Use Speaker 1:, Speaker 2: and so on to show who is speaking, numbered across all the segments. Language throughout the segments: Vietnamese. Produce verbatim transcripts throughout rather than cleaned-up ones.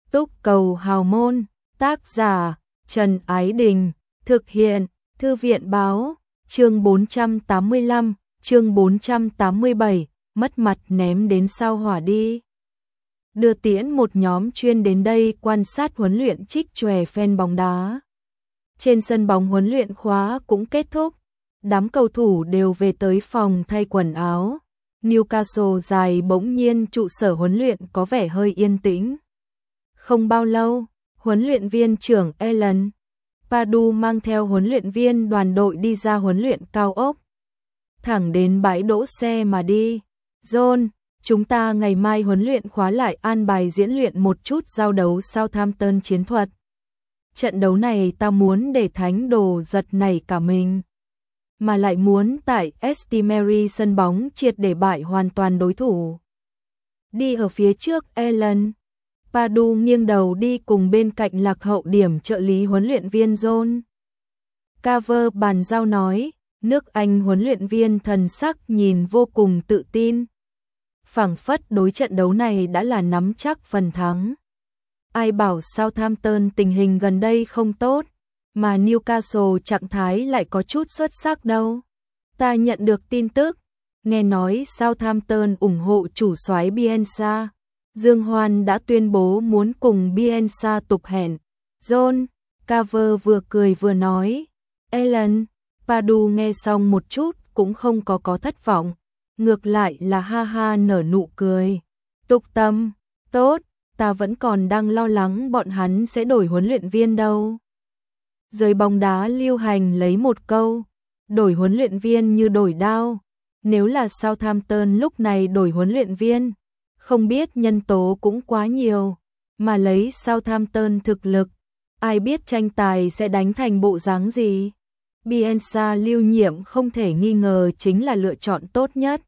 Speaker 1: Túc cầu hào môn, tác giả, Trần Ái Đình, thực hiện, Thư viện báo, chương bốn trăm tám mươi lăm, chương bốn trăm tám mươi bảy, mất mặt ném đến sao hỏa đi. Đưa tiễn một nhóm chuyên đến đây quan sát huấn luyện trích chòe fan bóng đá. Trên sân bóng huấn luyện khóa cũng kết thúc, đám cầu thủ đều về tới phòng thay quần áo. Newcastle dài bỗng nhiên trụ sở huấn luyện có vẻ hơi yên tĩnh. Không bao lâu, huấn luyện viên trưởng Alan Pardew mang theo huấn luyện viên đoàn đội đi ra huấn luyện cao ốc. Thẳng đến bãi đỗ xe mà đi. John, chúng ta ngày mai huấn luyện khóa lại an bài diễn luyện một chút giao đấu Southampton chiến thuật. Trận đấu này ta muốn để thánh đồ giật nảy cả mình. Mà lại muốn tại St Mary sân bóng triệt để bại hoàn toàn đối thủ. Đi ở phía trước Alan Pardew nghiêng đầu đi cùng bên cạnh lạc hậu điểm trợ lý huấn luyện viên John Carver bàn giao nói, nước Anh huấn luyện viên thần sắc nhìn vô cùng tự tin. Phảng phất đối trận đấu này đã là nắm chắc phần thắng. Ai bảo Southampton tình hình gần đây không tốt, mà Newcastle trạng thái lại có chút xuất sắc đâu. Ta nhận được tin tức, nghe nói Southampton ủng hộ chủ soái Bielsa. Dương Hoan đã tuyên bố muốn cùng Bielsa tục hẹn. John Carver vừa cười vừa nói. Alan Pardew nghe xong một chút cũng không có có thất vọng, ngược lại là ha ha nở nụ cười. Tục tâm, tốt, ta vẫn còn đang lo lắng bọn hắn sẽ đổi huấn luyện viên đâu. Giới bóng đá lưu hành lấy một câu, đổi huấn luyện viên như đổi đao. Nếu là Southampton lúc này đổi huấn luyện viên, không biết nhân tố cũng quá nhiều, mà lấy Southampton thực lực, ai biết tranh tài sẽ đánh thành bộ dáng gì. Bielsa lưu nhiệm không thể nghi ngờ chính là lựa chọn tốt nhất.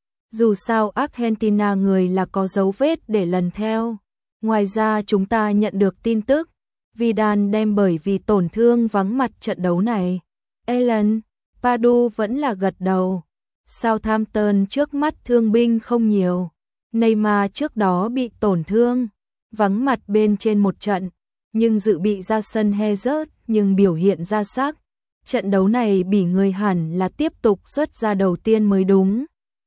Speaker 1: Dù sao Argentina người là có dấu vết để lần theo. Ngoài ra chúng ta nhận được tin tức, Vidal đem bởi vì tổn thương vắng mặt trận đấu này. Alan Pardew vẫn là gật đầu. Southampton trước mắt thương binh không nhiều. Neymar trước đó bị tổn thương, vắng mặt bên trên một trận, nhưng dự bị ra sân Hazard nhưng biểu hiện ra sắc. Trận đấu này bị người hẳn là tiếp tục xuất ra đầu tiên mới đúng.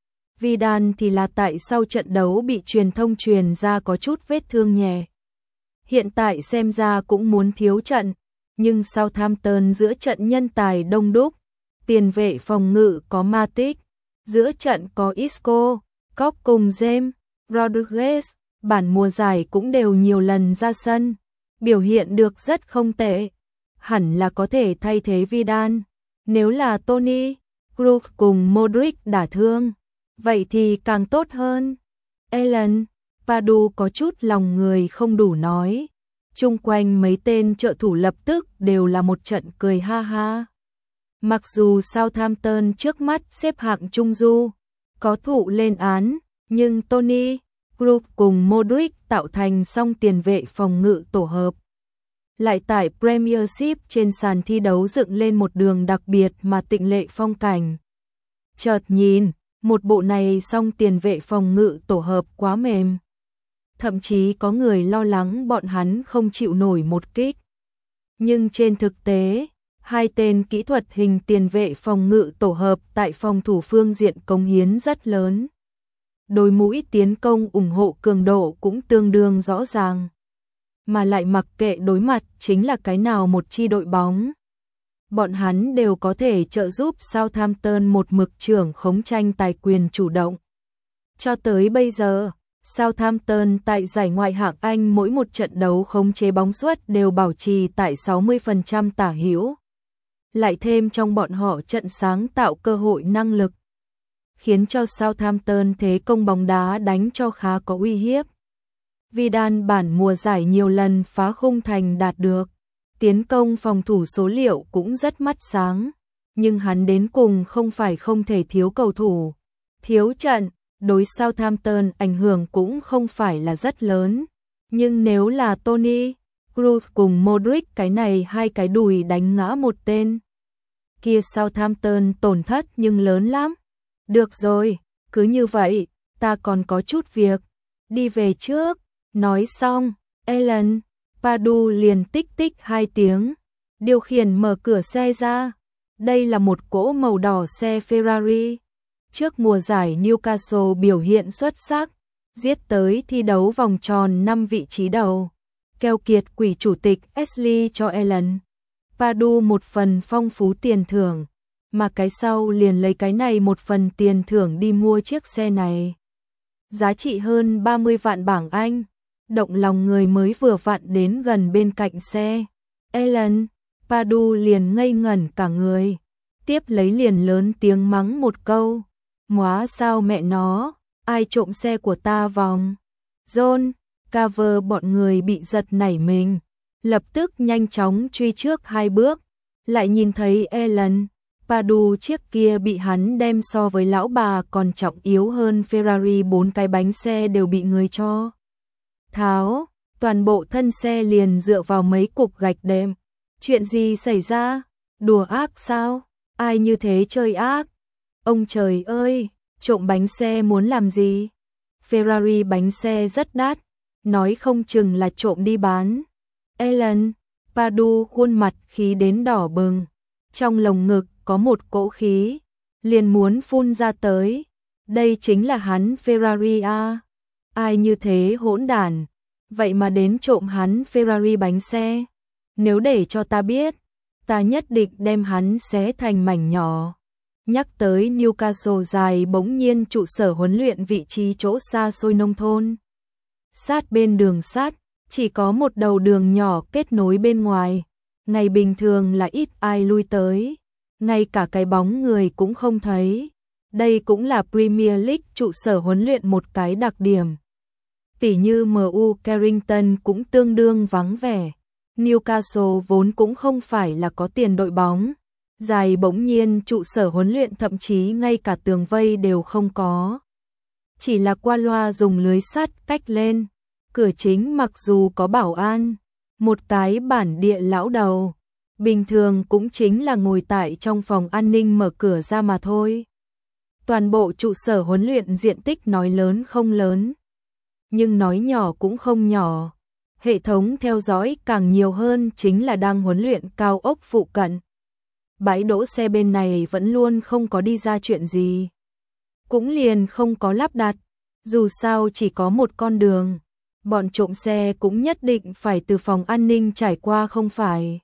Speaker 1: Vidal thì là tại sau trận đấu bị truyền thông truyền ra có chút vết thương nhẹ. Hiện tại xem ra cũng muốn thiếu trận, nhưng Southampton giữa trận nhân tài đông đúc, tiền vệ phòng ngự có Matic, giữa trận có Isco, Koch cùng James Rodriguez, bản mùa giải cũng đều nhiều lần ra sân, biểu hiện được rất không tệ, hẳn là có thể thay thế Vidal. Nếu là Toni Kroos cùng Modric đả thương, vậy thì càng tốt hơn. Alan Pardew có chút lòng người không đủ nói. Chung quanh mấy tên trợ thủ lập tức đều là một trận cười ha ha. Mặc dù Southampton trước mắt xếp hạng trung du, có thụ lên án, nhưng Toni Kroos cùng Modric tạo thành song tiền vệ phòng ngự tổ hợp. Lại tại Premiership trên sàn thi đấu dựng lên một đường đặc biệt mà tịnh lệ phong cảnh. Chợt nhìn, một bộ này song tiền vệ phòng ngự tổ hợp quá mềm. Thậm chí có người lo lắng bọn hắn không chịu nổi một kích. Nhưng trên thực tế, hai tên kỹ thuật hình tiền vệ phòng ngự tổ hợp tại phòng thủ phương diện cống hiến rất lớn. Đôi mũi tiến công ủng hộ cường độ cũng tương đương rõ ràng. Mà lại mặc kệ đối mặt chính là cái nào một chi đội bóng. Bọn hắn đều có thể trợ giúp Southampton một mực trưởng khống tranh tài quyền chủ động. Cho tới bây giờ, Southampton tại giải Ngoại hạng Anh mỗi một trận đấu khống chế bóng suất đều bảo trì tại sáu mươi phần trăm tả hữu. Lại thêm trong bọn họ trận sáng tạo cơ hội năng lực, khiến cho Southampton thế công bóng đá đánh cho khá có uy hiếp. Vidal bản mùa giải nhiều lần phá khung thành đạt được, tiến công phòng thủ số liệu cũng rất mắt sáng, nhưng hắn đến cùng không phải không thể thiếu cầu thủ. Thiếu trận, đối Southampton ảnh hưởng cũng không phải là rất lớn, nhưng nếu là Toni Kroos cùng Modric cái này hai cái đùi đánh ngã một tên, kia Southampton tổn thất nhưng lớn lắm. Được rồi, cứ như vậy, ta còn có chút việc, đi về trước. Nói xong, Alan, Pardew liền tích tích hai tiếng, điều khiển mở cửa xe ra. Đây là một cỗ màu đỏ xe Ferrari. Trước mùa giải Newcastle biểu hiện xuất sắc, giết tới thi đấu vòng tròn năm vị trí đầu. Keo kiệt quỷ chủ tịch Ashley cho Alan Pardew một phần phong phú tiền thưởng, mà cái sau liền lấy cái này một phần tiền thưởng đi mua chiếc xe này. Giá trị hơn ba mươi vạn bảng Anh, động lòng người mới vừa vặn đến gần bên cạnh xe. Alan Pardew liền ngây ngẩn cả người, tiếp lấy liền lớn tiếng mắng một câu. Móa sao mẹ nó, ai trộm xe của ta vòng? John, Carver bọn người bị giật nảy mình, lập tức nhanh chóng truy trước hai bước, lại nhìn thấy Alan Pardew chiếc kia bị hắn đem so với lão bà còn trọng yếu hơn Ferrari, bốn cái bánh xe đều bị người cho tháo, toàn bộ thân xe liền dựa vào mấy cục gạch đệm. Chuyện gì xảy ra? Đùa ác sao? Ai như thế chơi ác? Ông trời ơi, trộm bánh xe muốn làm gì? Ferrari bánh xe rất đắt, nói không chừng là trộm đi bán. Alan Pardew khuôn mặt khí đến đỏ bừng, trong lồng ngực có một cỗ khí, liền muốn phun ra tới. Đây chính là hắn Ferrari à? Ai như thế hỗn đản, vậy mà đến trộm hắn Ferrari bánh xe. Nếu để cho ta biết, ta nhất định đem hắn xé thành mảnh nhỏ. Nhắc tới Newcastle dài bỗng nhiên trụ sở huấn luyện vị trí chỗ xa xôi nông thôn. Sát bên đường sắt, chỉ có một đầu đường nhỏ kết nối bên ngoài. Ngày bình thường là ít ai lui tới, ngay cả cái bóng người cũng không thấy. Đây cũng là Premier League trụ sở huấn luyện một cái đặc điểm. Tỉ như em u Carrington cũng tương đương vắng vẻ. Newcastle vốn cũng không phải là có tiền đội bóng. Dài bỗng nhiên trụ sở huấn luyện thậm chí ngay cả tường vây đều không có. Chỉ là qua loa dùng lưới sắt cách lên. Cửa chính mặc dù có bảo an, một cái bản địa lão đầu, bình thường cũng chính là ngồi tại trong phòng an ninh mở cửa ra mà thôi. Toàn bộ trụ sở huấn luyện diện tích nói lớn không lớn, nhưng nói nhỏ cũng không nhỏ. Hệ thống theo dõi càng nhiều hơn chính là đang huấn luyện cao ốc phụ cận. Bãi đỗ xe bên này vẫn luôn không có đi ra chuyện gì, cũng liền không có lắp đặt. Dù sao chỉ có một con đường, bọn trộm xe cũng nhất định phải từ phòng an ninh trải qua không phải.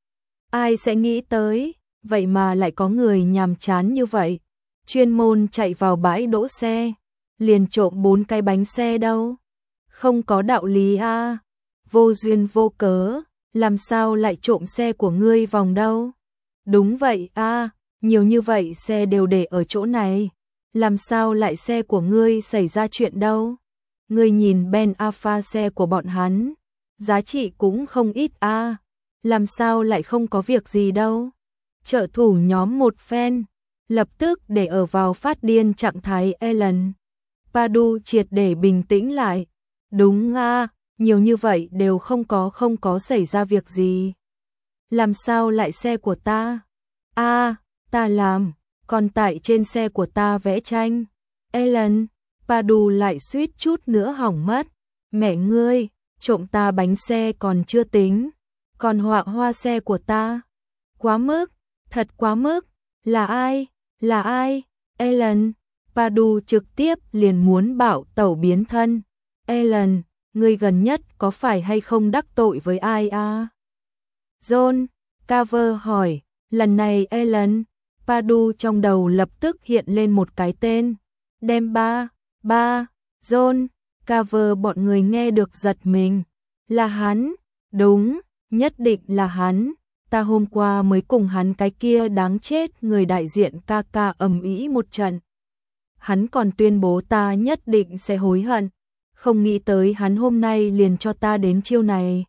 Speaker 1: Ai sẽ nghĩ tới, vậy mà lại có người nhàm chán như vậy, chuyên môn chạy vào bãi đỗ xe, liền trộm bốn cái bánh xe đâu. Không có đạo lý a, vô duyên vô cớ, làm sao lại trộm xe của ngươi vòng đâu? Đúng vậy a, nhiều như vậy xe đều để ở chỗ này, làm sao lại xe của ngươi xảy ra chuyện đâu? Ngươi nhìn Ben Alpha xe của bọn hắn, giá trị cũng không ít a, làm sao lại không có việc gì đâu? Trợ thủ nhóm một phen, lập tức để ở vào phát điên trạng thái. Alan Pardew triệt để bình tĩnh lại. Đúng a, nhiều như vậy đều không có không có xảy ra việc gì. Làm sao lại xe của ta? A, ta làm, còn tại trên xe của ta vẽ tranh. Alan Pardew lại suýt chút nữa hỏng mất. Mẹ ngươi, trộm ta bánh xe còn chưa tính, còn họa hoa xe của ta. Quá mức, thật quá mức. Là ai? Là ai? Alan Pardew trực tiếp liền muốn bảo tẩu biến thân. Alan, ngươi gần nhất có phải hay không đắc tội với ai à? John, Carver hỏi. Lần này Alan Pardew trong đầu lập tức hiện lên một cái tên. Đem ba, ba, John, Carver bọn người nghe được giật mình. Là hắn, đúng, nhất định là hắn. Ta hôm qua mới cùng hắn cái kia đáng chết người đại diện ca ca ầm ĩ một trận. Hắn còn tuyên bố ta nhất định sẽ hối hận. Không nghĩ tới hắn hôm nay liền cho ta đến chiêu này.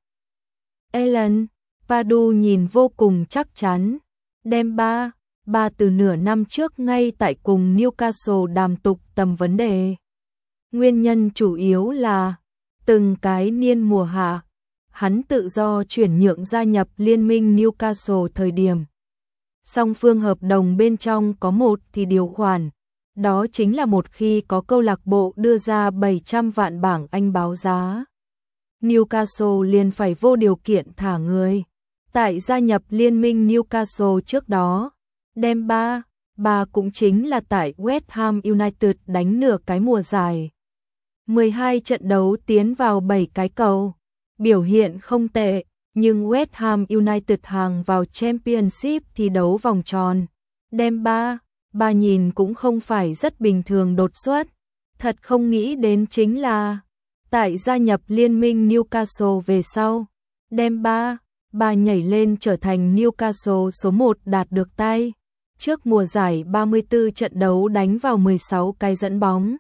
Speaker 1: Alan Pardew nhìn vô cùng chắc chắn. Đem ba, ba từ nửa năm trước ngay tại cùng Newcastle đàm tục tầm vấn đề. Nguyên nhân chủ yếu là từng cái niên mùa hạ, hắn tự do chuyển nhượng gia nhập liên minh Newcastle thời điểm. Song phương hợp đồng bên trong có một thì điều khoản, đó chính là một khi có câu lạc bộ đưa ra bảy trăm vạn bảng Anh báo giá, Newcastle liền phải vô điều kiện thả người. Tại gia nhập liên minh Newcastle trước đó, Demba Ba cũng chính là tại West Ham United đánh nửa cái mùa giải. mười hai trận đấu tiến vào bảy cái cầu, biểu hiện không tệ, nhưng West Ham United hàng vào Championship thi đấu vòng tròn. Demba Ba nhìn cũng không phải rất bình thường đột xuất, thật không nghĩ đến chính là tại gia nhập liên minh Newcastle về sau, Demba Ba nhảy lên trở thành Newcastle số một đạt được tay. Trước mùa giải ba mươi tư trận đấu đánh vào mười sáu cái dẫn bóng.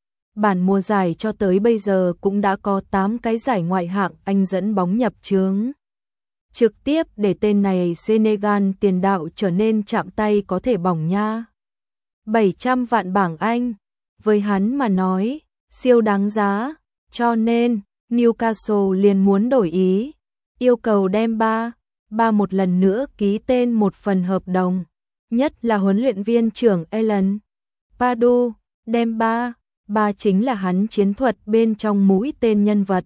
Speaker 1: Bản mùa giải cho tới bây giờ cũng đã có tám cái giải ngoại hạng Anh dẫn bóng nhập chướng. Trực tiếp để tên này Senegal tiền đạo trở nên chạm tay có thể bỏng nha. bảy trăm vạn bảng Anh, với hắn mà nói, siêu đáng giá, cho nên Newcastle liền muốn đổi ý, yêu cầu Demba Ba một lần nữa ký tên một phần hợp đồng, nhất là huấn luyện viên trưởng Alan Pardew. Demba Ba chính là hắn chiến thuật bên trong mũi tên nhân vật.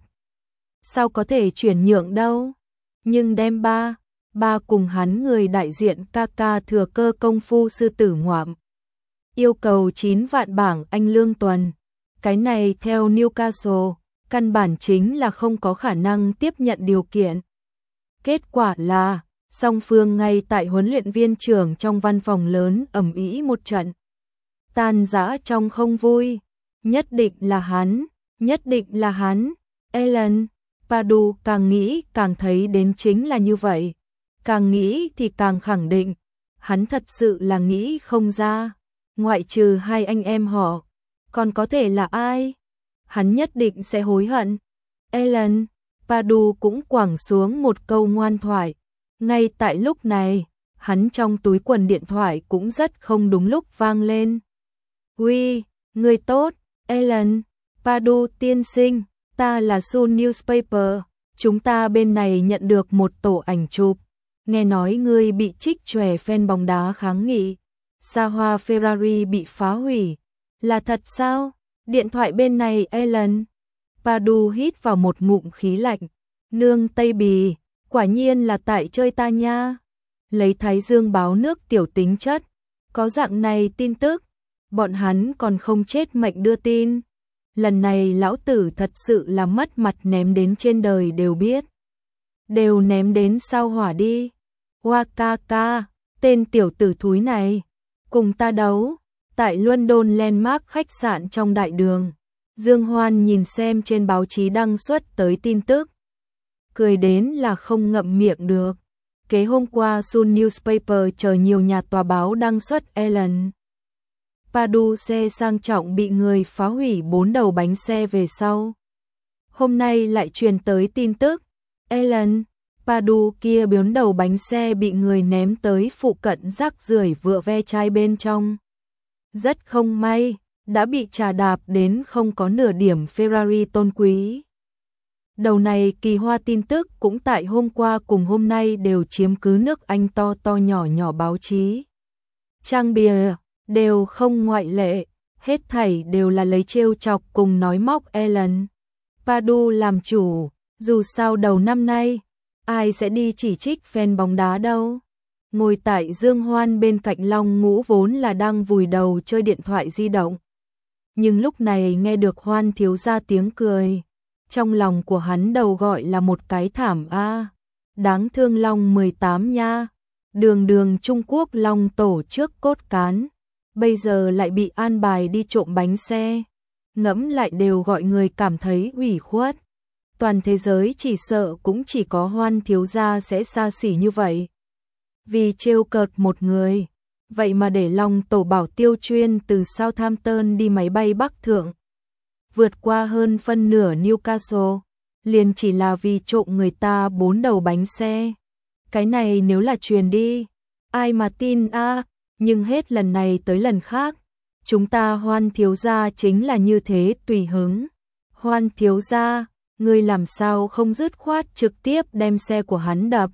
Speaker 1: Sao có thể chuyển nhượng đâu? Nhưng Demba Ba cùng hắn người đại diện Kaka thừa cơ công phu sư tử ngoạm. Yêu cầu chín vạn bảng Anh lương tuần. Cái này theo Newcastle, căn bản chính là không có khả năng tiếp nhận điều kiện. Kết quả là, song phương ngay tại huấn luyện viên trưởng trong văn phòng lớn ầm ĩ một trận. Tan rã trong không vui. Nhất định là hắn, nhất định là hắn. Alan Pardew càng nghĩ càng thấy đến chính là như vậy. Càng nghĩ thì càng khẳng định. Hắn thật sự là nghĩ không ra. Ngoại trừ hai anh em họ, còn có thể là ai? Hắn nhất định sẽ hối hận. Alan Pardew cũng quẳng xuống một câu ngoan thoại. Ngay tại lúc này, hắn trong túi quần điện thoại cũng rất không đúng lúc vang lên. Uy, người tốt, Alan Pardew tiên sinh, ta là Sun Newspaper, chúng ta bên này nhận được một tổ ảnh chụp. Nghe nói ngươi bị trích chòe fan bóng đá kháng nghị. Xa hoa Ferrari bị phá hủy. Là thật sao? Điện thoại bên này Alan Pardew hít vào một ngụm khí lạnh. Nương Tây Bì, quả nhiên là tại chơi ta nha. Lấy Thái Dương báo nước tiểu tính chất. Có dạng này tin tức, bọn hắn còn không chết mệnh đưa tin. Lần này lão tử thật sự là mất mặt ném đến trên đời đều biết. Đều ném đến sao hỏa đi. Wakaka, tên tiểu tử thúi này, cùng ta đấu. Tại London Landmark khách sạn trong đại đường, Dương Hoan nhìn xem trên báo chí đăng xuất tới tin tức. Cười đến là không ngậm miệng được. Kế hôm qua Sun Newspaper chờ nhiều nhà tòa báo đăng xuất Alan Pardew xe sang trọng bị người phá hủy bốn đầu bánh xe về sau. Hôm nay lại truyền tới tin tức, Alan Pardew kia bốn đầu bánh xe bị người ném tới phụ cận rác rưởi vựa ve chai bên trong. Rất không may, đã bị trà đạp đến không có nửa điểm Ferrari tôn quý. Đầu này kỳ hoa tin tức cũng tại hôm qua cùng hôm nay đều chiếm cứ nước Anh to to nhỏ nhỏ báo chí. Trang bìa đều không ngoại lệ, hết thảy đều là lấy trêu chọc cùng nói móc Alan Pardew làm chủ. Dù sao đầu năm nay, ai sẽ đi chỉ trích fan bóng đá đâu. Ngồi tại Dương Hoan bên cạnh Long Ngũ vốn là đang vùi đầu chơi điện thoại di động. Nhưng lúc này nghe được Hoan thiếu gia tiếng cười. Trong lòng của hắn đầu gọi là một cái thảm a. Đáng thương Long mười tám nha. Đường đường Trung Quốc Long tổ trước cốt cán. Bây giờ lại bị an bài đi trộm bánh xe. Ngẫm lại đều gọi người cảm thấy ủy khuất. Toàn thế giới chỉ sợ cũng chỉ có Hoan thiếu gia sẽ xa xỉ như vậy. Vì trêu cợt một người, vậy mà để Long tổ bảo tiêu chuyên từ Southampton đi máy bay Bắc Thượng. Vượt qua hơn phân nửa Newcastle, liền chỉ là vì trộm người ta bốn đầu bánh xe. Cái này nếu là truyền đi, ai mà tin a? À, nhưng hết lần này tới lần khác, chúng ta Hoan thiếu gia chính là như thế tùy hứng. Hoan thiếu gia, ngươi làm sao không dứt khoát trực tiếp đem xe của hắn đập?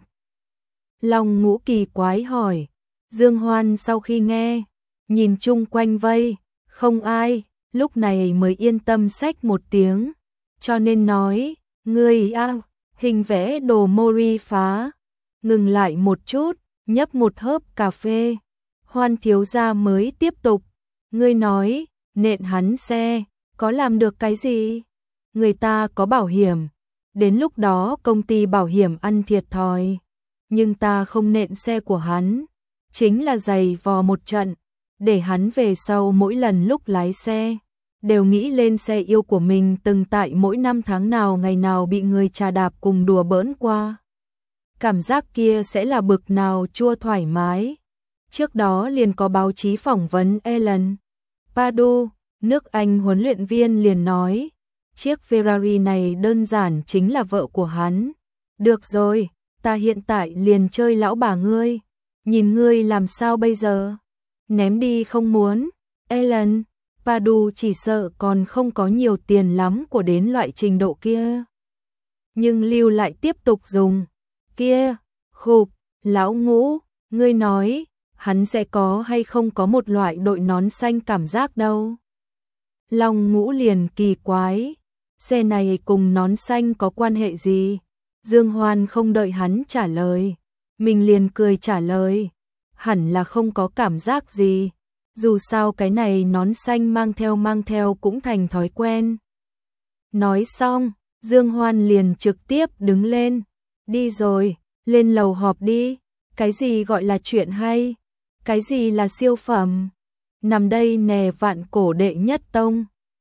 Speaker 1: Long Ngũ kỳ quái hỏi. Dương Hoan sau khi nghe, nhìn chung quanh vây, không ai, lúc này mới yên tâm xách một tiếng, cho nên nói, Ngươi a, hình vẽ đồ Mori phá. Ngừng lại một chút, nhấp một hớp cà phê. Hoan thiếu gia mới tiếp tục. Ngươi nói, nện hắn xe, có làm được cái gì? Người ta có bảo hiểm. Đến lúc đó công ty bảo hiểm ăn thiệt thòi. Nhưng ta không nện xe của hắn. Chính là giày vò một trận. Để hắn về sau mỗi lần lúc lái xe. Đều nghĩ lên xe yêu của mình từng tại mỗi năm tháng nào ngày nào bị người trà đạp cùng đùa bỡn qua. Cảm giác kia sẽ là bực nào chua thoải mái. Trước đó liền có báo chí phỏng vấn Ellen Padu, nước Anh huấn luyện viên liền nói, chiếc Ferrari này đơn giản chính là vợ của hắn. Được rồi, ta hiện tại liền chơi lão bà ngươi, nhìn ngươi làm sao bây giờ? Ném đi không muốn. Ellen Padu chỉ sợ còn không có nhiều tiền lắm của đến loại trình độ kia. Nhưng lưu lại tiếp tục dùng. Kia, khục, lão Ngũ, ngươi nói, hắn sẽ có hay không có một loại đội nón xanh cảm giác đâu. Long Ngũ liền kỳ quái, xe này cùng nón xanh có quan hệ gì? Dương Hoan không đợi hắn trả lời, mình liền cười trả lời, hẳn là không có cảm giác gì, dù sao cái này nón xanh mang theo mang theo cũng thành thói quen. Nói xong, Dương Hoan liền trực tiếp đứng lên, đi rồi, lên lầu họp đi, cái gì gọi là chuyện hay, cái gì là siêu phẩm, nằm đây nè vạn cổ đệ nhất tông.